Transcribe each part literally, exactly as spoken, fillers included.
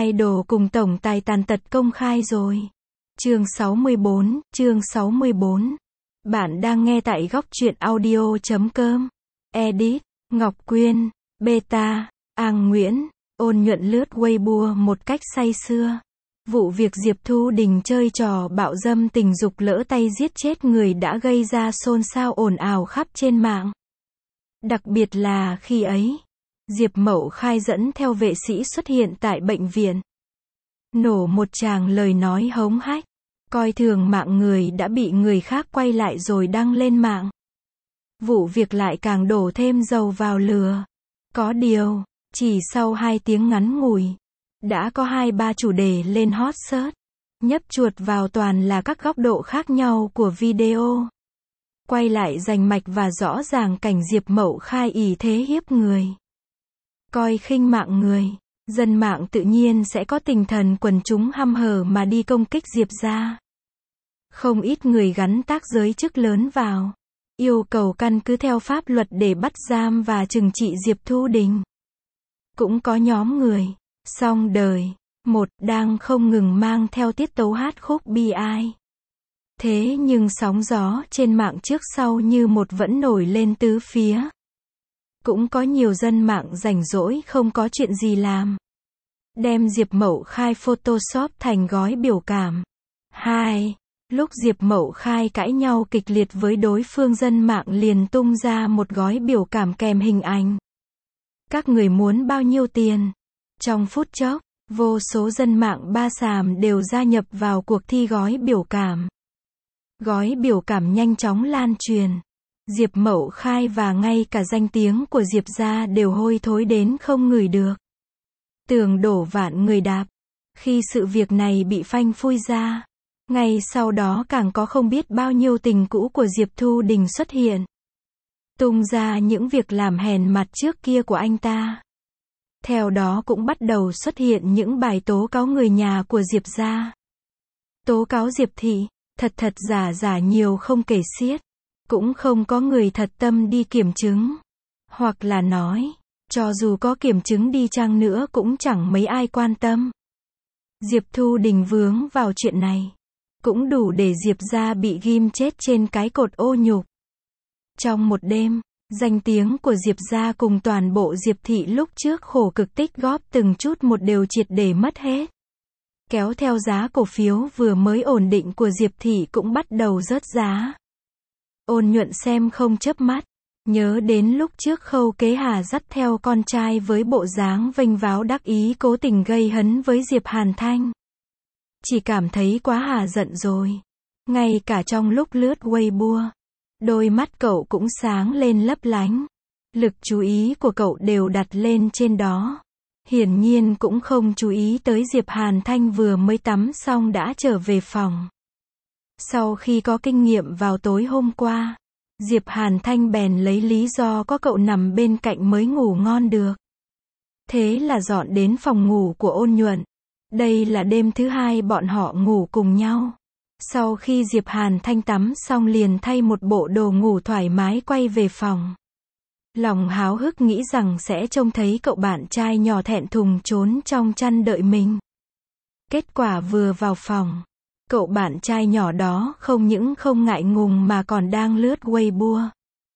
Idol cùng tổng tài tàn tật công khai rồi. Chương sáu mươi bốn, chương sáu mươi bốn. Bạn đang nghe tại góc truyện audio chấm com. Edit, Ngọc Quyên, Beta, Ang Nguyễn, Ôn Nhuận lướt Weibo một cách say sưa. Vụ việc Diệp Thu Đình chơi trò bạo dâm tình dục lỡ tay giết chết người đã gây ra xôn xao ồn ào khắp trên mạng. Đặc biệt là khi ấy, Diệp Mậu Khai dẫn theo vệ sĩ xuất hiện tại bệnh viện. Nổ một tràng lời nói hống hách, coi thường mạng người đã bị người khác quay lại rồi đăng lên mạng. Vụ việc lại càng đổ thêm dầu vào lửa. Có điều, chỉ sau hai tiếng ngắn ngủi, đã có hai ba chủ đề lên hot search. Nhấp chuột vào toàn là các góc độ khác nhau của video. Quay lại rành mạch và rõ ràng cảnh Diệp Mậu Khai ỷ thế hiếp người. Coi khinh mạng người, dân mạng tự nhiên sẽ có tinh thần quần chúng hăm hở mà đi công kích Diệp gia. Không ít người gắn tác giới chức lớn vào, yêu cầu căn cứ theo pháp luật để bắt giam và trừng trị Diệp Thu Đình. Cũng có nhóm người, song đời, một, đang không ngừng mang theo tiết tấu hát khúc bi ai. Thế nhưng sóng gió trên mạng trước sau như một vẫn nổi lên tứ phía. Cũng có nhiều dân mạng rảnh rỗi không có chuyện gì làm, đem Diệp Mậu Khai photoshop thành gói biểu cảm. Hai, lúc Diệp Mậu Khai cãi nhau kịch liệt với đối phương, dân mạng liền tung ra một gói biểu cảm kèm hình ảnh. Các người muốn bao nhiêu tiền? Trong phút chốc, vô số dân mạng ba xàm đều gia nhập vào cuộc thi gói biểu cảm. Gói biểu cảm nhanh chóng lan truyền. Diệp Mậu Khai và ngay cả danh tiếng của Diệp gia đều hôi thối đến không ngửi được. Tường đổ vạn người đạp. Khi sự việc này bị phanh phui ra, ngay sau đó càng có không biết bao nhiêu tình cũ của Diệp Thu Đình xuất hiện. Tung ra những việc làm hèn mặt trước kia của anh ta. Theo đó cũng bắt đầu xuất hiện những bài tố cáo người nhà của Diệp gia. Tố cáo Diệp thị, thật thật giả giả nhiều không kể xiết. Cũng không có người thật tâm đi kiểm chứng. Hoặc là nói, cho dù có kiểm chứng đi chăng nữa cũng chẳng mấy ai quan tâm. Diệp Thu Đình vướng vào chuyện này, cũng đủ để Diệp gia bị ghim chết trên cái cột ô nhục. Trong một đêm, danh tiếng của Diệp gia cùng toàn bộ Diệp thị lúc trước khổ cực tích góp từng chút một đều triệt để mất hết. Kéo theo giá cổ phiếu vừa mới ổn định của Diệp thị cũng bắt đầu rớt giá. Ôn Nhuận xem không chớp mắt, nhớ đến lúc trước Khâu Kế Hà dắt theo con trai với bộ dáng vênh váo đắc ý cố tình gây hấn với Diệp Hàn Thanh. Chỉ cảm thấy quá hà giận rồi. Ngay cả trong lúc lướt Weibo, đôi mắt cậu cũng sáng lên lấp lánh. Lực chú ý của cậu đều đặt lên trên đó. Hiển nhiên cũng không chú ý tới Diệp Hàn Thanh vừa mới tắm xong đã trở về phòng. Sau khi có kinh nghiệm vào tối hôm qua, Diệp Hàn Thanh bèn lấy lý do có cậu nằm bên cạnh mới ngủ ngon được. Thế là dọn đến phòng ngủ của Ôn Nhuận. Đây là đêm thứ hai bọn họ ngủ cùng nhau. Sau khi Diệp Hàn Thanh tắm xong liền thay một bộ đồ ngủ thoải mái quay về phòng. Lòng háo hức nghĩ rằng sẽ trông thấy cậu bạn trai nhỏ thẹn thùng trốn trong chăn đợi mình. Kết quả vừa vào phòng, cậu bạn trai nhỏ đó không những không ngại ngùng mà còn đang lướt Weibo.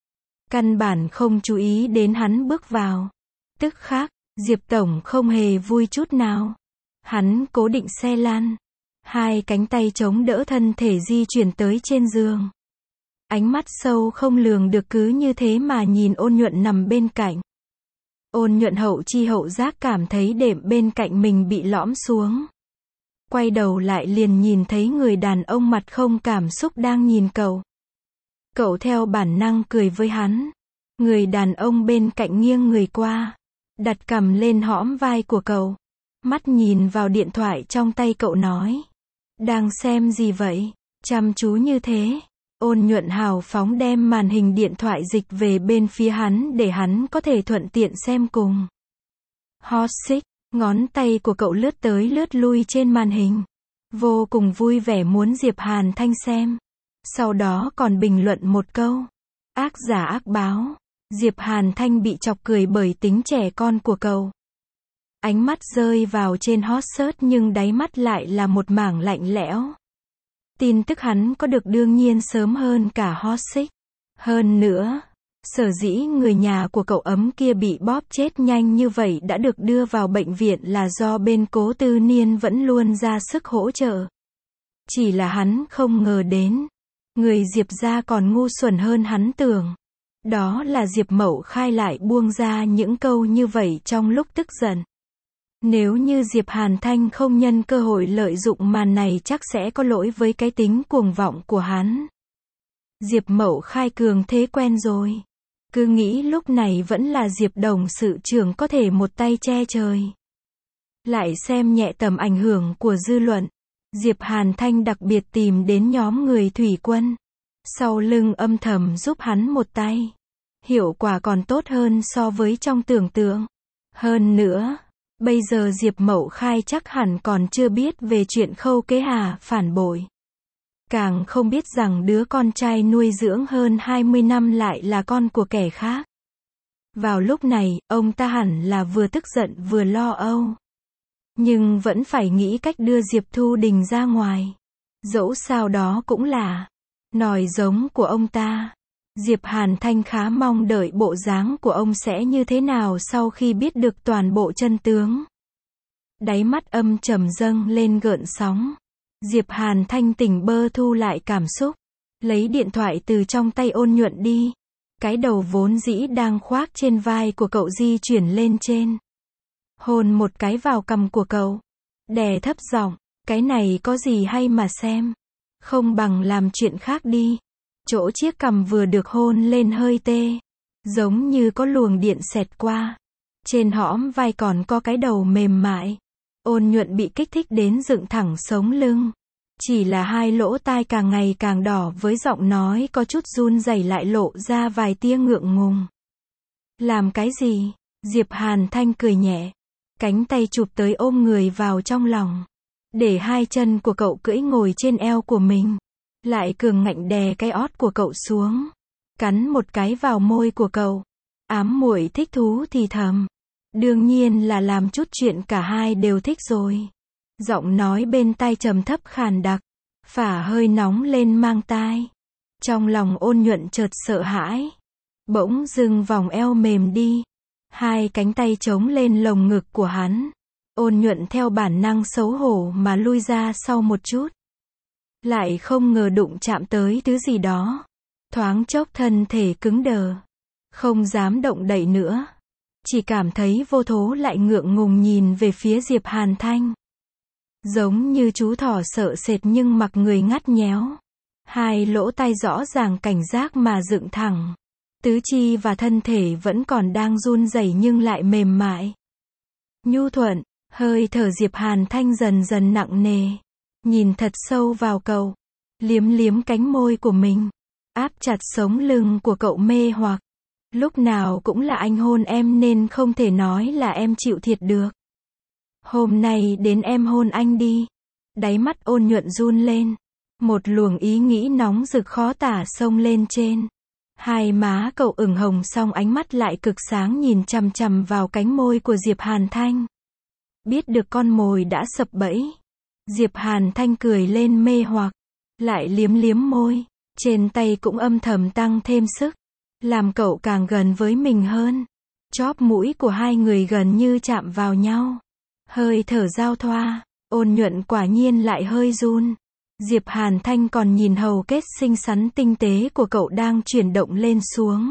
Căn bản không chú ý đến hắn bước vào. Tức khắc, Diệp Tổng không hề vui chút nào. Hắn cố định xe lăn, hai cánh tay chống đỡ thân thể di chuyển tới trên giường. Ánh mắt sâu không lường được cứ như thế mà nhìn Ôn Nhuận nằm bên cạnh. Ôn Nhuận hậu chi hậu giác cảm thấy đệm bên cạnh mình bị lõm xuống. Quay đầu lại liền nhìn thấy người đàn ông mặt không cảm xúc đang nhìn cậu. Cậu theo bản năng cười với hắn. Người đàn ông bên cạnh nghiêng người qua, đặt cằm lên hõm vai của cậu. Mắt nhìn vào điện thoại trong tay cậu nói. Đang xem gì vậy? Chăm chú như thế. Ôn Nhuận hào phóng đem màn hình điện thoại dịch về bên phía hắn để hắn có thể thuận tiện xem cùng. Hot xích, ngón tay của cậu lướt tới lướt lui trên màn hình. Vô cùng vui vẻ muốn Diệp Hàn Thanh xem. Sau đó còn bình luận một câu. Ác giả ác báo. Diệp Hàn Thanh bị chọc cười bởi tính trẻ con của cậu. Ánh mắt rơi vào trên hot search nhưng đáy mắt lại là một mảng lạnh lẽo. Tin tức hắn có được đương nhiên sớm hơn cả hot search. Hơn nữa, sở dĩ người nhà của cậu ấm kia bị bóp chết nhanh như vậy đã được đưa vào bệnh viện là do bên Cố Tư Niên vẫn luôn ra sức hỗ trợ. Chỉ là hắn không ngờ đến, người Diệp gia còn ngu xuẩn hơn hắn tưởng. Đó là Diệp Mậu Khai lại buông ra những câu như vậy trong lúc tức giận. Nếu như Diệp Hàn Thanh không nhân cơ hội lợi dụng màn này chắc sẽ có lỗi với cái tính cuồng vọng của hắn. Diệp Mậu Khai cường thế quen rồi. Cứ nghĩ lúc này vẫn là Diệp Đồng sự trưởng có thể một tay che trời. Lại xem nhẹ tầm ảnh hưởng của dư luận. Diệp Hàn Thanh đặc biệt tìm đến nhóm người thủy quân. Sau lưng âm thầm giúp hắn một tay. Hiệu quả còn tốt hơn so với trong tưởng tượng. Hơn nữa, bây giờ Diệp Mậu Khai chắc hẳn còn chưa biết về chuyện Khâu Kế Hà phản bội. Càng không biết rằng đứa con trai nuôi dưỡng hơn hai mươi năm lại là con của kẻ khác. Vào lúc này, ông ta hẳn là vừa tức giận vừa lo âu. Nhưng vẫn phải nghĩ cách đưa Diệp Thu Đình ra ngoài. Dẫu sao đó cũng là nòi giống của ông ta. Diệp Hàn Thanh khá mong đợi bộ dáng của ông sẽ như thế nào sau khi biết được toàn bộ chân tướng. Đáy mắt âm trầm dâng lên gợn sóng. Diệp Hàn Thanh tỉnh bơ thu lại cảm xúc. Lấy điện thoại từ trong tay Ôn Nhuận đi. Cái đầu vốn dĩ đang khoác trên vai của cậu di chuyển lên trên. Hôn một cái vào cằm của cậu. Đè thấp giọng, cái này có gì hay mà xem. Không bằng làm chuyện khác đi. Chỗ chiếc cằm vừa được hôn lên hơi tê. Giống như có luồng điện xẹt qua. Trên hõm vai còn có cái đầu mềm mại. Ôn Nhuận bị kích thích đến dựng thẳng sống lưng. Chỉ là hai lỗ tai càng ngày càng đỏ với giọng nói có chút run rẩy lại lộ ra vài tia ngượng ngùng. Làm cái gì? Diệp Hàn Thanh cười nhẹ. Cánh tay chụp tới ôm người vào trong lòng. Để hai chân của cậu cưỡi ngồi trên eo của mình. Lại cường ngạnh đè cái ót của cậu xuống. Cắn một cái vào môi của cậu. Ám muội thích thú thì thầm. Đương nhiên là làm chút chuyện cả hai đều thích rồi. Giọng nói bên tai trầm thấp khàn đặc. Phả hơi nóng lên mang tai. Trong lòng Ôn Nhuận chợt sợ hãi. Bỗng dưng vòng eo mềm đi. Hai cánh tay chống lên lồng ngực của hắn. Ôn Nhuận theo bản năng xấu hổ mà lui ra sau một chút. Lại không ngờ đụng chạm tới thứ gì đó. Thoáng chốc thân thể cứng đờ. Không dám động đậy nữa. Chỉ cảm thấy vô thố lại ngượng ngùng nhìn về phía Diệp Hàn Thanh. Giống như chú thỏ sợ sệt nhưng mặc người ngắt nhéo. Hai lỗ tai rõ ràng cảnh giác mà dựng thẳng. Tứ chi và thân thể vẫn còn đang run rẩy nhưng lại mềm mại. Nhu thuận, hơi thở Diệp Hàn Thanh dần dần nặng nề. Nhìn thật sâu vào cậu. Liếm liếm cánh môi của mình. Áp chặt sống lưng của cậu mê hoặc. Lúc nào cũng là anh hôn em nên không thể nói là em chịu thiệt được. Hôm nay đến em hôn anh đi. Đáy mắt Ôn Nhuận run lên. Một luồng ý nghĩ nóng rực khó tả xông lên trên. Hai má cậu ửng hồng song ánh mắt lại cực sáng nhìn chằm chằm vào cánh môi của Diệp Hàn Thanh. Biết được con mồi đã sập bẫy. Diệp Hàn Thanh cười lên mê hoặc. Lại liếm liếm môi. Trên tay cũng âm thầm tăng thêm sức. Làm cậu càng gần với mình hơn. Chóp mũi của hai người gần như chạm vào nhau. Hơi thở giao thoa. Ôn Nhuận quả nhiên lại hơi run. Diệp Hàn Thanh còn nhìn hầu kết xinh xắn tinh tế của cậu đang chuyển động lên xuống.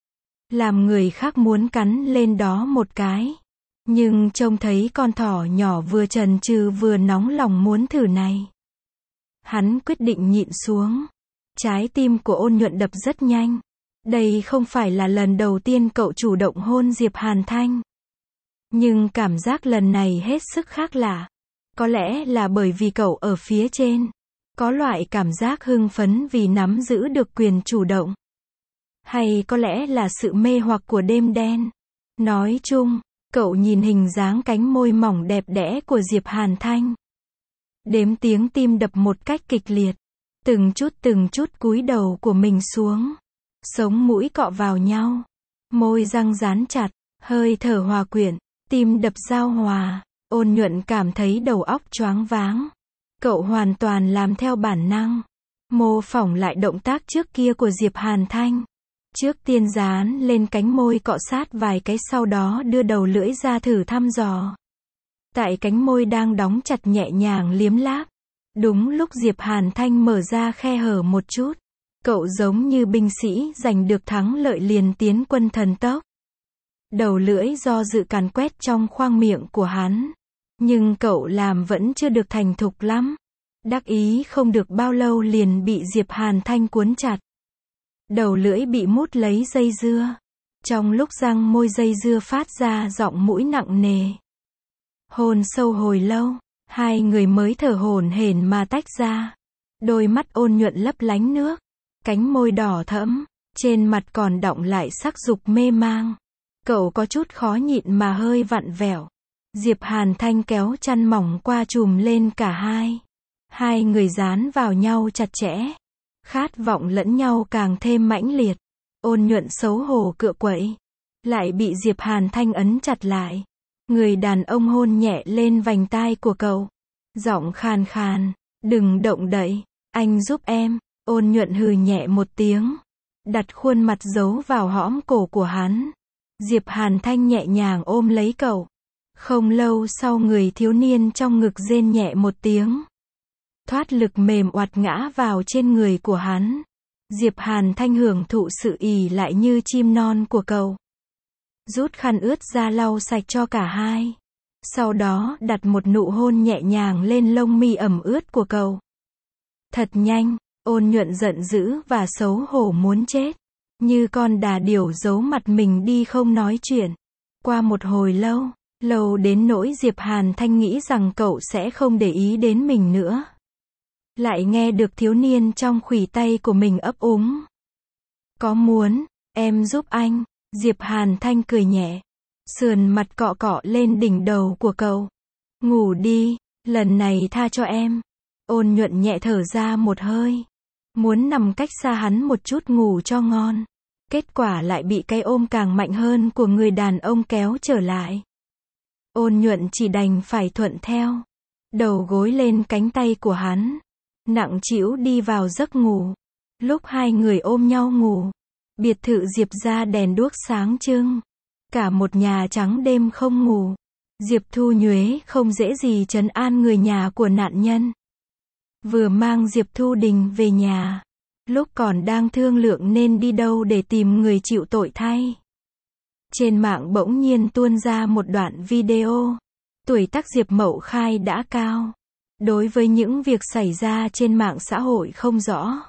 Làm người khác muốn cắn lên đó một cái. Nhưng trông thấy con thỏ nhỏ vừa chần chừ vừa nóng lòng muốn thử này. Hắn quyết định nhịn xuống. Trái tim của Ôn Nhuận đập rất nhanh. Đây không phải là lần đầu tiên cậu chủ động hôn Diệp Hàn Thanh. Nhưng cảm giác lần này hết sức khác lạ. Có lẽ là bởi vì cậu ở phía trên. Có loại cảm giác hưng phấn vì nắm giữ được quyền chủ động. Hay có lẽ là sự mê hoặc của đêm đen. Nói chung, cậu nhìn hình dáng cánh môi mỏng đẹp đẽ của Diệp Hàn Thanh. Đếm tiếng tim đập một cách kịch liệt. Từng chút từng chút cúi đầu của mình xuống. Sống mũi cọ vào nhau. Môi răng dán chặt. Hơi thở hòa quyện. Tim đập giao hòa, Ôn Nhuận cảm thấy đầu óc choáng váng. Cậu hoàn toàn làm theo bản năng, mô phỏng lại động tác trước kia của Diệp Hàn Thanh. Trước tiên dán lên cánh môi cọ sát vài cái, sau đó đưa đầu lưỡi ra thử thăm dò. Tại cánh môi đang đóng chặt nhẹ nhàng liếm láp. Đúng lúc Diệp Hàn Thanh mở ra khe hở một chút, cậu giống như binh sĩ giành được thắng lợi liền tiến quân thần tốc. Đầu lưỡi do dự càn quét trong khoang miệng của hắn. Nhưng cậu làm vẫn chưa được thành thục lắm. Đắc ý không được bao lâu liền bị Diệp Hàn Thanh cuốn chặt. Đầu lưỡi bị mút lấy dây dưa. Trong lúc răng môi dây dưa phát ra giọng mũi nặng nề. Hôn sâu hồi lâu, hai người mới thở hổn hển mà tách ra. Đôi mắt Ôn Nhuận lấp lánh nước, cánh môi đỏ thẫm, trên mặt còn đọng lại sắc dục mê mang. Cậu có chút khó nhịn mà hơi vặn vẹo. Diệp Hàn Thanh kéo chăn mỏng qua trùm lên cả hai. Hai người dán vào nhau chặt chẽ. Khát vọng lẫn nhau càng thêm mãnh liệt. Ôn Nhuận xấu hổ cựa quậy. Lại bị Diệp Hàn Thanh ấn chặt lại. Người đàn ông hôn nhẹ lên vành tai của cậu. Giọng khàn khàn. Đừng động đậy. Anh giúp em. Ôn Nhuận hừ nhẹ một tiếng. Đặt khuôn mặt giấu vào hõm cổ của hắn. Diệp Hàn Thanh nhẹ nhàng ôm lấy cậu. Không lâu sau người thiếu niên trong ngực rên nhẹ một tiếng. Thoát lực mềm oặt ngã vào trên người của hắn. Diệp Hàn Thanh hưởng thụ sự ỉ lại như chim non của cậu. Rút khăn ướt ra lau sạch cho cả hai. Sau đó đặt một nụ hôn nhẹ nhàng lên lông mi ẩm ướt của cậu. Thật nhanh, Ôn Nhuận giận dữ và xấu hổ muốn chết. Như con đà điểu giấu mặt mình đi không nói chuyện. Qua một hồi lâu, lâu đến nỗi Diệp Hàn Thanh nghĩ rằng cậu sẽ không để ý đến mình nữa. Lại nghe được thiếu niên trong khuỷu tay của mình ấp úng. Có muốn, em giúp anh. Diệp Hàn Thanh cười nhẹ. Sườn mặt cọ cọ lên đỉnh đầu của cậu. Ngủ đi, lần này tha cho em. Ôn Nhuận nhẹ thở ra một hơi. Muốn nằm cách xa hắn một chút ngủ cho ngon. Kết quả lại bị cái ôm càng mạnh hơn của người đàn ông kéo trở lại. Ôn Nhuận chỉ đành phải thuận theo. Đầu gối lên cánh tay của hắn. Nặng trĩu đi vào giấc ngủ. Lúc hai người ôm nhau ngủ. Biệt thự Diệp gia đèn đuốc sáng trưng. Cả một nhà trắng đêm không ngủ. Diệp Thu Nhuế không dễ gì trấn an người nhà của nạn nhân. Vừa mang Diệp Thu Đình về nhà. Lúc còn đang thương lượng nên đi đâu để tìm người chịu tội thay. Trên mạng bỗng nhiên tuôn ra một đoạn video. Tuổi tác Diệp Mậu Khai đã cao. Đối với những việc xảy ra trên mạng xã hội không rõ.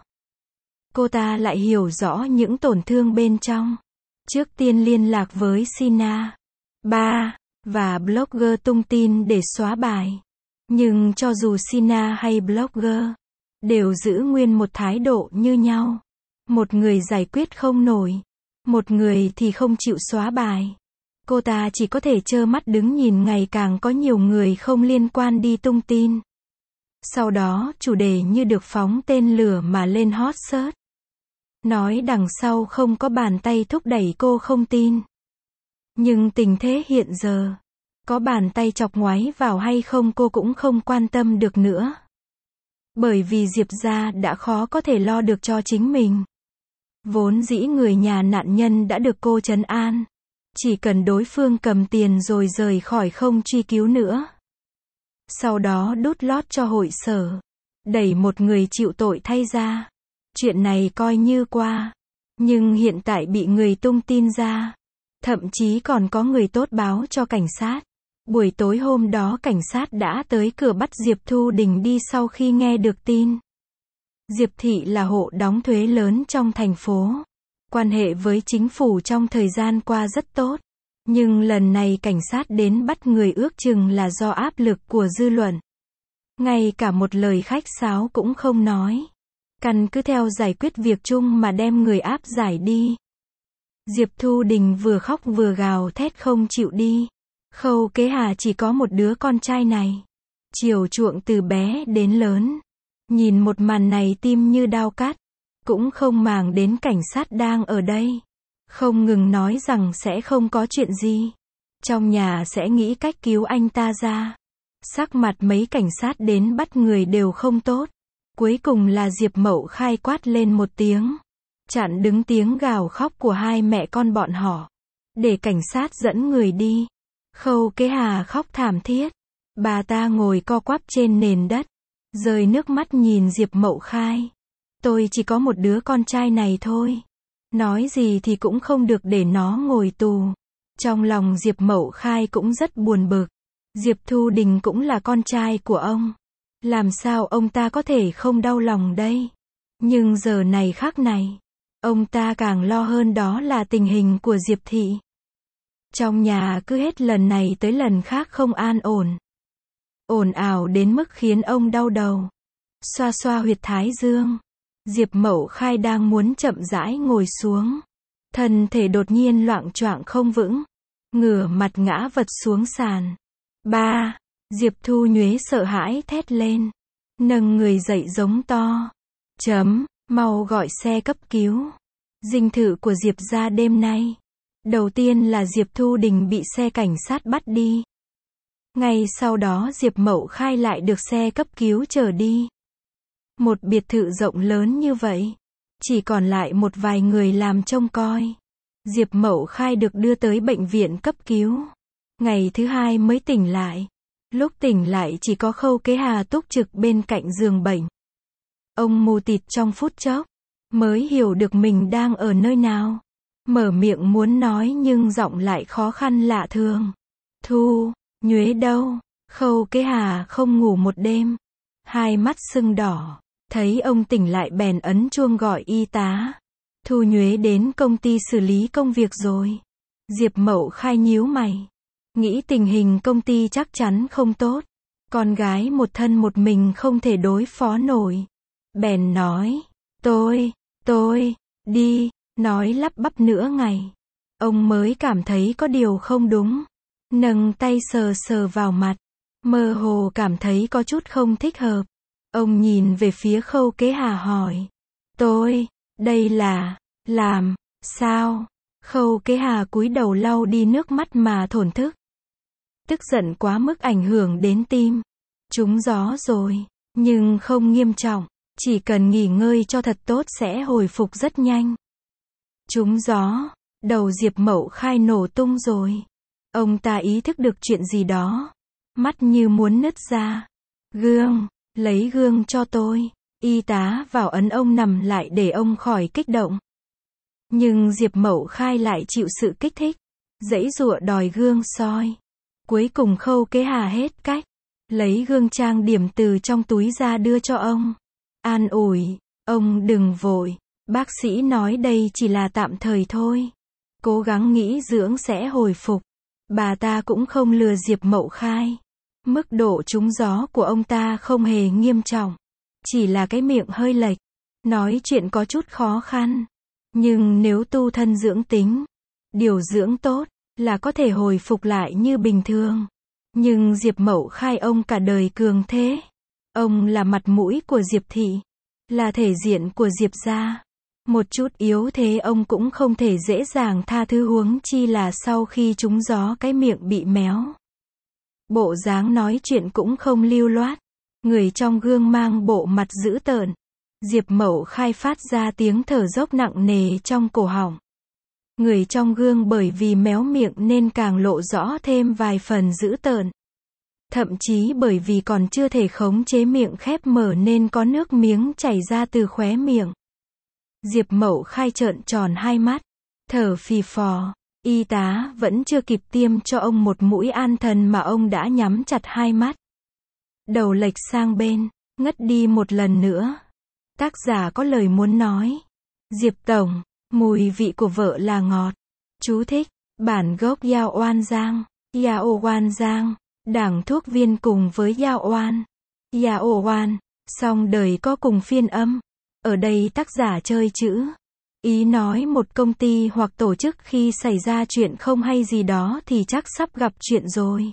Cô ta lại hiểu rõ những tổn thương bên trong. Trước tiên liên lạc với Sina, ba, và blogger tung tin để xóa bài. Nhưng cho dù Sina hay blogger, đều giữ nguyên một thái độ như nhau. Một người giải quyết không nổi. Một người thì không chịu xóa bài. Cô ta chỉ có thể trơ mắt đứng nhìn ngày càng có nhiều người không liên quan đi tung tin. Sau đó chủ đề như được phóng tên lửa mà lên hot search. Nói đằng sau không có bàn tay thúc đẩy cô không tin. Nhưng tình thế hiện giờ, có bàn tay chọc ngoáy vào hay không cô cũng không quan tâm được nữa. Bởi vì Diệp gia đã khó có thể lo được cho chính mình. Vốn dĩ người nhà nạn nhân đã được cô trấn an. Chỉ cần đối phương cầm tiền rồi rời khỏi không truy cứu nữa. Sau đó đút lót cho hội sở. Đẩy một người chịu tội thay ra. Chuyện này coi như qua. Nhưng hiện tại bị người tung tin ra. Thậm chí còn có người tốt báo cho cảnh sát. Buổi tối hôm đó cảnh sát đã tới cửa bắt Diệp Thu Đình đi sau khi nghe được tin. Diệp Thị là hộ đóng thuế lớn trong thành phố. Quan hệ với chính phủ trong thời gian qua rất tốt. Nhưng lần này cảnh sát đến bắt người ước chừng là do áp lực của dư luận. Ngay cả một lời khách sáo cũng không nói. Căn cứ theo giải quyết việc chung mà đem người áp giải đi. Diệp Thu Đình vừa khóc vừa gào thét không chịu đi. Khâu Kế Hà chỉ có một đứa con trai này. Chiều chuộng từ bé đến lớn. Nhìn một màn này tim như đao cắt. Cũng không màng đến cảnh sát đang ở đây. Không ngừng nói rằng sẽ không có chuyện gì. Trong nhà sẽ nghĩ cách cứu anh ta ra. Sắc mặt mấy cảnh sát đến bắt người đều không tốt. Cuối cùng là Diệp Mậu Khai quát lên một tiếng, chặn đứng tiếng gào khóc của hai mẹ con bọn họ, để cảnh sát dẫn người đi. Khâu Kế Hà khóc thảm thiết. Bà ta ngồi co quắp trên nền đất, rơi nước mắt nhìn Diệp Mậu Khai. Tôi chỉ có một đứa con trai này thôi. Nói gì thì cũng không được để nó ngồi tù. Trong lòng Diệp Mậu Khai cũng rất buồn bực. Diệp Thu Đình cũng là con trai của ông. Làm sao ông ta có thể không đau lòng đây? Nhưng giờ này khác này, ông ta càng lo hơn đó là tình hình của Diệp Thị. Trong nhà cứ hết lần này tới lần khác không an ổn. Ồn ào đến mức khiến ông đau đầu. Xoa xoa huyệt thái dương. Diệp Mậu Khai đang muốn chậm rãi ngồi xuống. Thân thể đột nhiên loạng choạng không vững. Ngửa mặt ngã vật xuống sàn. Ba! Diệp Thu Nhuế sợ hãi thét lên. Nâng người dậy giống to. Chấm, mau gọi xe cấp cứu. Dinh thự của Diệp gia đêm nay. Đầu tiên là Diệp Thu Đình bị xe cảnh sát bắt đi. Ngay sau đó Diệp Mậu Khai lại được xe cấp cứu chở đi. Một biệt thự rộng lớn như vậy, chỉ còn lại một vài người làm trông coi. Diệp Mậu Khai được đưa tới bệnh viện cấp cứu. Ngày thứ hai mới tỉnh lại. Lúc tỉnh lại chỉ có Khâu Kế Hà túc trực bên cạnh giường bệnh. Ông mù tịt trong phút chốc, mới hiểu được mình đang ở nơi nào. Mở miệng muốn nói nhưng giọng lại khó khăn lạ thường. Thu Nhuế đâu? Khâu Kế Hà không ngủ một đêm. Hai mắt sưng đỏ. Thấy ông tỉnh lại bèn ấn chuông gọi y tá. Thu Nhuế đến công ty xử lý công việc rồi. Diệp Mậu Khai nhíu mày. Nghĩ tình hình công ty chắc chắn không tốt. Con gái một thân một mình không thể đối phó nổi. Bèn nói, tôi, tôi, đi, nói lắp bắp nửa ngày. Ông mới cảm thấy có điều không đúng. Nâng tay sờ sờ vào mặt. Mơ hồ cảm thấy có chút không thích hợp. Ông nhìn về phía Khâu Kế Hà hỏi. Tôi, đây là, làm, sao? Khâu Kế Hà cúi đầu lau đi nước mắt mà thổn thức. Tức giận quá mức ảnh hưởng đến tim. Trúng gió rồi, nhưng không nghiêm trọng. Chỉ cần nghỉ ngơi cho thật tốt sẽ hồi phục rất nhanh. Trúng gió, đầu Diệp Mậu Khai nổ tung rồi. Ông ta ý thức được chuyện gì đó. Mắt như muốn nứt ra. Gương, lấy gương cho tôi. Y tá vào ấn ông nằm lại để ông khỏi kích động. Nhưng Diệp Mậu Khai lại chịu sự kích thích. Giãy giụa đòi gương soi. Cuối cùng Khâu Kế Hà hết cách. Lấy gương trang điểm từ trong túi ra đưa cho ông. An ủi, ông đừng vội. Bác sĩ nói đây chỉ là tạm thời thôi. Cố gắng nghỉ dưỡng sẽ hồi phục. Bà ta cũng không lừa Diệp Mậu Khai. Mức độ trúng gió của ông ta không hề nghiêm trọng. Chỉ là cái miệng hơi lệch. Nói chuyện có chút khó khăn. Nhưng nếu tu thân dưỡng tính, điều dưỡng tốt, là có thể hồi phục lại như bình thường. Nhưng Diệp Mậu Khai ông cả đời cường thế. Ông là mặt mũi của Diệp Thị. Là thể diện của Diệp gia. Một chút yếu thế ông cũng không thể dễ dàng tha thứ, huống chi là sau khi trúng gió cái miệng bị méo. Bộ dáng nói chuyện cũng không lưu loát. Người trong gương mang bộ mặt dữ tợn. Diệp Mậu Khai phát ra tiếng thở dốc nặng nề trong cổ họng. Người trong gương bởi vì méo miệng nên càng lộ rõ thêm vài phần dữ tợn. Thậm chí bởi vì còn chưa thể khống chế miệng khép mở nên có nước miếng chảy ra từ khóe miệng. Diệp Mậu Khai trợn tròn hai mắt, thở phì phò. Y tá vẫn chưa kịp tiêm cho ông một mũi an thần mà ông đã nhắm chặt hai mắt. Đầu lệch sang bên, ngất đi một lần nữa. Tác giả có lời muốn nói. Diệp Tổng, mùi vị của vợ là ngọt. Chú thích, bản gốc Yao Oan Giang, Yao Oan Giang, đảng thuốc viên cùng với Yao Oan, Yao Oan, song đời có cùng phiên âm. Ở đây tác giả chơi chữ. Ý nói một công ty hoặc tổ chức khi xảy ra chuyện không hay gì đó thì chắc sắp gặp chuyện rồi.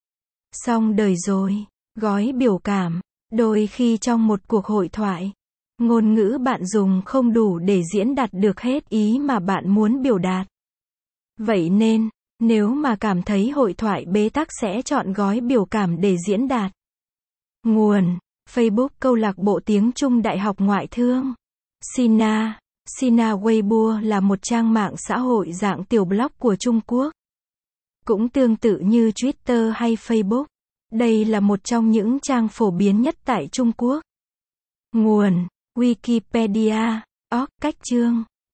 Xong đời rồi, gói biểu cảm. Đôi khi trong một cuộc hội thoại, ngôn ngữ bạn dùng không đủ để diễn đạt được hết ý mà bạn muốn biểu đạt. Vậy nên, Nếu mà cảm thấy hội thoại bế tắc sẽ chọn gói biểu cảm để diễn đạt. Nguồn: Facebook Câu lạc bộ tiếng Trung Đại học Ngoại thương. Sina. Sina Weibo là một trang mạng xã hội dạng tiểu blog của Trung Quốc. Cũng tương tự như Twitter hay Facebook. Đây là một trong những trang phổ biến nhất tại Trung Quốc. Nguồn: Wikipedia. Org. Cách chương.